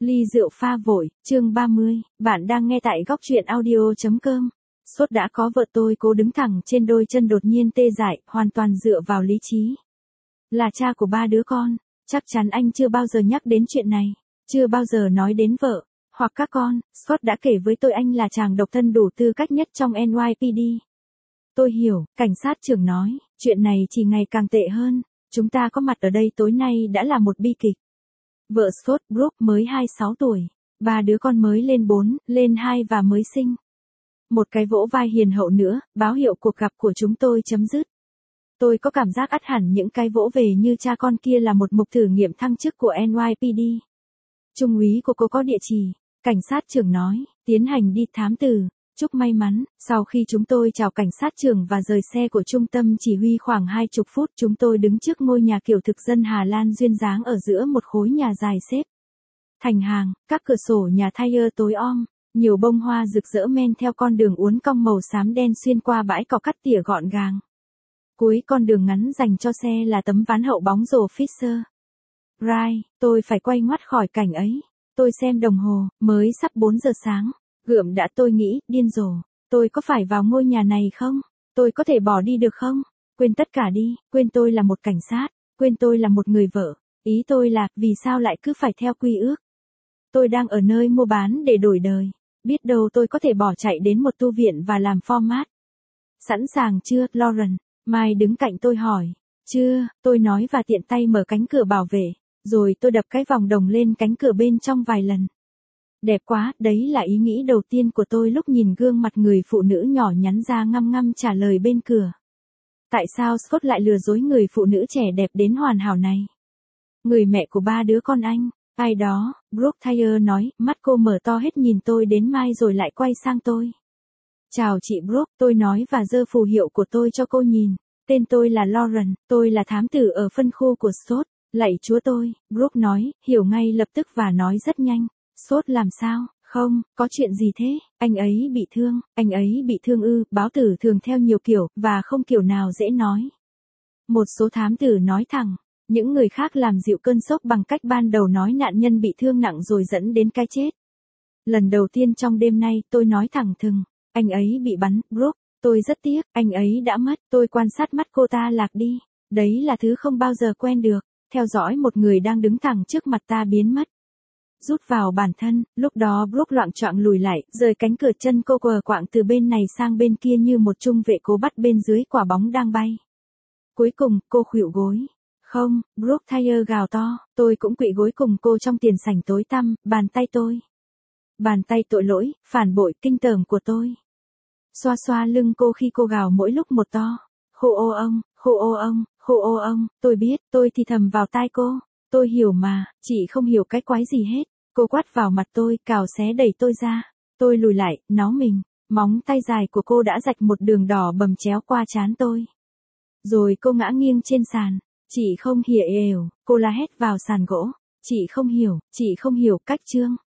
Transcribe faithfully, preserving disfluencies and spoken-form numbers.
Ly rượu pha vội, chương ba mươi, bạn đang nghe tại góc truyện audio.com. Sốt đã có vợ tôi cố đứng thẳng trên đôi chân đột nhiên tê dại, hoàn toàn dựa vào lý trí. Là cha của ba đứa con, chắc chắn anh chưa bao giờ nhắc đến chuyện này, chưa bao giờ nói đến vợ, hoặc các con. Scott đã kể với tôi anh là chàng độc thân đủ tư cách nhất trong en y pê đê. Tôi hiểu, cảnh sát trưởng nói, chuyện này chỉ ngày càng tệ hơn, chúng ta có mặt ở đây tối nay đã là một bi kịch. Vợ Scott, Brooke, mới hai mươi sáu tuổi, ba đứa con mới lên bốn, lên hai và mới sinh. Một cái vỗ vai hiền hậu nữa, báo hiệu cuộc gặp của chúng tôi chấm dứt. Tôi có cảm giác ắt hẳn những cái vỗ về như cha con kia là một mục thử nghiệm thăng chức của en y pê đê. Trung úy của cô có địa chỉ, cảnh sát trưởng nói, tiến hành đi thám tử. Chúc may mắn. Sau khi chúng tôi chào cảnh sát trưởng và rời xe của trung tâm chỉ huy khoảng hai mươi phút, chúng tôi đứng trước ngôi nhà kiểu thực dân Hà Lan duyên dáng ở giữa một khối nhà dài xếp thành hàng, các cửa sổ nhà Thayer tối om, nhiều bông hoa rực rỡ men theo con đường uốn cong màu xám đen xuyên qua bãi cỏ cắt tỉa gọn gàng. Cuối con đường ngắn dành cho xe là tấm ván hậu bóng rổ Fisher Price. Tôi phải quay ngoắt khỏi cảnh ấy. Tôi xem đồng hồ, mới sắp bốn giờ sáng. Gượm đã, tôi nghĩ, điên rồ. Tôi có phải vào ngôi nhà này không? Tôi có thể bỏ đi được không? Quên tất cả đi, quên tôi là một cảnh sát, quên tôi là một người vợ. Ý tôi là, vì sao lại cứ phải theo quy ước? Tôi đang ở nơi mua bán để đổi đời. Biết đâu tôi có thể bỏ chạy đến một tu viện và làm format. Sẵn sàng chưa, Lauren? Mai đứng cạnh tôi hỏi. Chưa, tôi nói và tiện tay mở cánh cửa bảo vệ. Rồi tôi đập cái vòng đồng lên cánh cửa bên trong vài lần. Đẹp quá, đấy là ý nghĩ đầu tiên của tôi lúc nhìn gương mặt người phụ nữ nhỏ nhắn ra ngăm ngăm trả lời bên cửa. Tại sao Scott lại lừa dối người phụ nữ trẻ đẹp đến hoàn hảo này? Người mẹ của ba đứa con anh, ai đó, Brooke Thayer nói, mắt cô mở to hết nhìn tôi đến Mai rồi lại quay sang tôi. Chào chị Brooke, tôi nói và giơ phù hiệu của tôi cho cô nhìn. Tên tôi là Lauren, tôi là thám tử ở phân khu của Scott. Lạy chúa tôi, Brooke nói, hiểu ngay lập tức và nói rất nhanh. Sốt làm sao? Không, có chuyện gì thế? Anh ấy bị thương, anh ấy bị thương ư? Báo tử thường theo nhiều kiểu, và không kiểu nào dễ nói. Một số thám tử nói thẳng, những người khác làm dịu cơn sốc bằng cách ban đầu nói nạn nhân bị thương nặng rồi dẫn đến cái chết. Lần đầu tiên trong đêm nay, tôi nói thẳng thừng, anh ấy bị bắn, Brooke, tôi rất tiếc, anh ấy đã mất, tôi quan sát mắt cô ta lạc đi. Đấy là thứ không bao giờ quen được, theo dõi một người đang đứng thẳng trước mặt ta biến mất. Rút vào bản thân, lúc đó Brooke loạng choạng lùi lại, rời cánh cửa, chân cô quờ quạng từ bên này sang bên kia như một trung vệ cố bắt bên dưới quả bóng đang bay. Cuối cùng, cô khuỵu gối. Không, Brooke Thayer gào to, tôi cũng quỵ gối cùng cô trong tiền sảnh tối tăm, bàn tay tôi. Bàn tay tội lỗi, phản bội, kinh tởm của tôi. Xoa xoa lưng cô khi cô gào mỗi lúc một to. Khô ô ông, khô ô ông, khô ô ông, tôi biết, tôi thì thầm vào tai cô. Tôi hiểu mà, chị không hiểu cái quái gì hết. Cô quát vào mặt tôi, cào xé đẩy tôi ra. Tôi lùi lại, nó mình. Móng tay dài của cô đã rạch một đường đỏ bầm chéo qua trán tôi. Rồi cô ngã nghiêng trên sàn. Chị không hiểu ều, cô la hét vào sàn gỗ. Chị không hiểu, chị không hiểu cách chương.